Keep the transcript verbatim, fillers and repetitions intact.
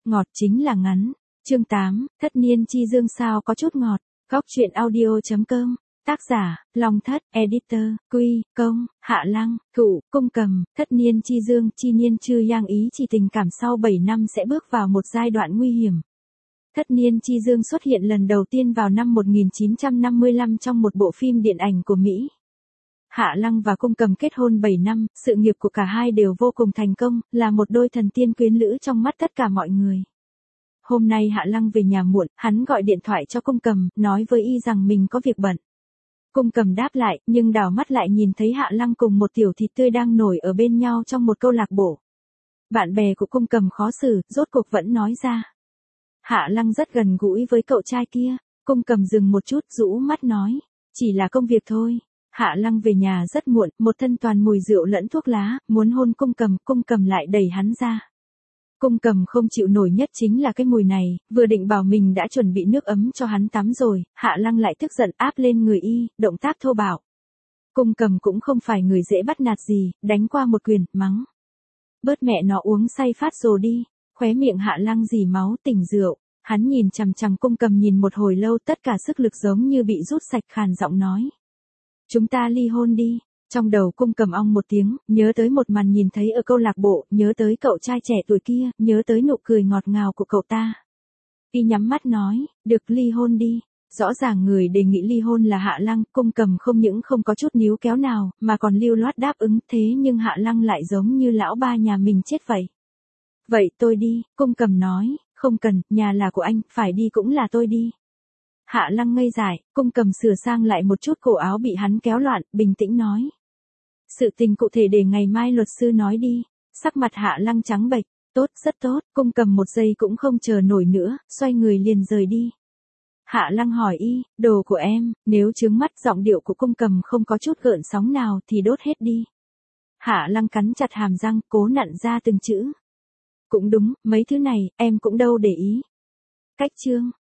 ngọt chính là ngắn. Chương tám, Thất niên chi dương sao có chút ngọt. Góc truyện audio chấm com. Tác giả, Long Thất, Editor, Quy, Công, Hạ Lăng, Thụ, Cung Cầm, Thất niên chi dương, chi niên chư yang ý chỉ tình cảm sau bảy năm sẽ bước vào một giai đoạn nguy hiểm. Thất niên chi dương xuất hiện lần đầu tiên vào năm một nghìn chín trăm năm mươi lăm trong một bộ phim điện ảnh của Mỹ. Hạ Lăng và Cung Cầm kết hôn bảy năm, sự nghiệp của cả hai đều vô cùng thành công, là một đôi thần tiên quyến lữ trong mắt tất cả mọi người. Hôm nay Hạ Lăng về nhà muộn, hắn gọi điện thoại cho Cung Cầm, nói với y rằng mình có việc bận. Cung Cầm đáp lại, nhưng đảo mắt lại nhìn thấy Hạ Lăng cùng một tiểu thịt tươi đang nổi ở bên nhau trong một câu lạc bộ. Bạn bè của Cung Cầm khó xử, rốt cuộc vẫn nói ra. Hạ Lăng rất gần gũi với cậu trai kia. Cung Cầm dừng một chút, rũ mắt nói, chỉ là công việc thôi. Hạ Lăng về nhà rất muộn, một thân toàn mùi rượu lẫn thuốc lá, muốn hôn Cung Cầm, Cung Cầm lại đẩy hắn ra. Cung Cầm không chịu nổi nhất chính là cái mùi này, vừa định bảo mình đã chuẩn bị nước ấm cho hắn tắm rồi, Hạ Lăng lại tức giận áp lên người y, động tác thô bạo. Cung Cầm cũng không phải người dễ bắt nạt gì, đánh qua một quyền, mắng. Bớt mẹ nó uống say phát rồi đi, khóe miệng Hạ Lăng dì máu tỉnh rượu, hắn nhìn chằm chằm Cung Cầm nhìn một hồi lâu, tất cả sức lực giống như bị rút sạch, khàn giọng nói. Chúng ta ly hôn đi. Trong đầu Cung Cầm ong một tiếng, nhớ tới một màn nhìn thấy ở câu lạc bộ, nhớ tới cậu trai trẻ tuổi kia, nhớ tới nụ cười ngọt ngào của cậu ta. Y nhắm mắt nói, được ly hôn đi. Rõ ràng người đề nghị ly hôn là Hạ Lăng, Cung Cầm không những không có chút níu kéo nào, mà còn lưu loát đáp ứng, thế nhưng Hạ Lăng lại giống như lão ba nhà mình chết vậy. Vậy tôi đi, Cung Cầm nói, không cần, nhà là của anh, phải đi cũng là tôi đi. Hạ Lăng ngây dại, Cung Cầm sửa sang lại một chút cổ áo bị hắn kéo loạn, bình tĩnh nói. Sự tình cụ thể để ngày mai luật sư nói đi. Sắc mặt Hạ Lăng trắng bệch, tốt, rất tốt, Cung Cầm một giây cũng không chờ nổi nữa, xoay người liền rời đi. Hạ Lăng hỏi y, đồ của em, nếu trướng mắt giọng điệu của Cung Cầm không có chút gợn sóng nào thì đốt hết đi. Hạ Lăng cắn chặt hàm răng, cố nặn ra từng chữ. Cũng đúng, mấy thứ này, em cũng đâu để ý. Cách chương.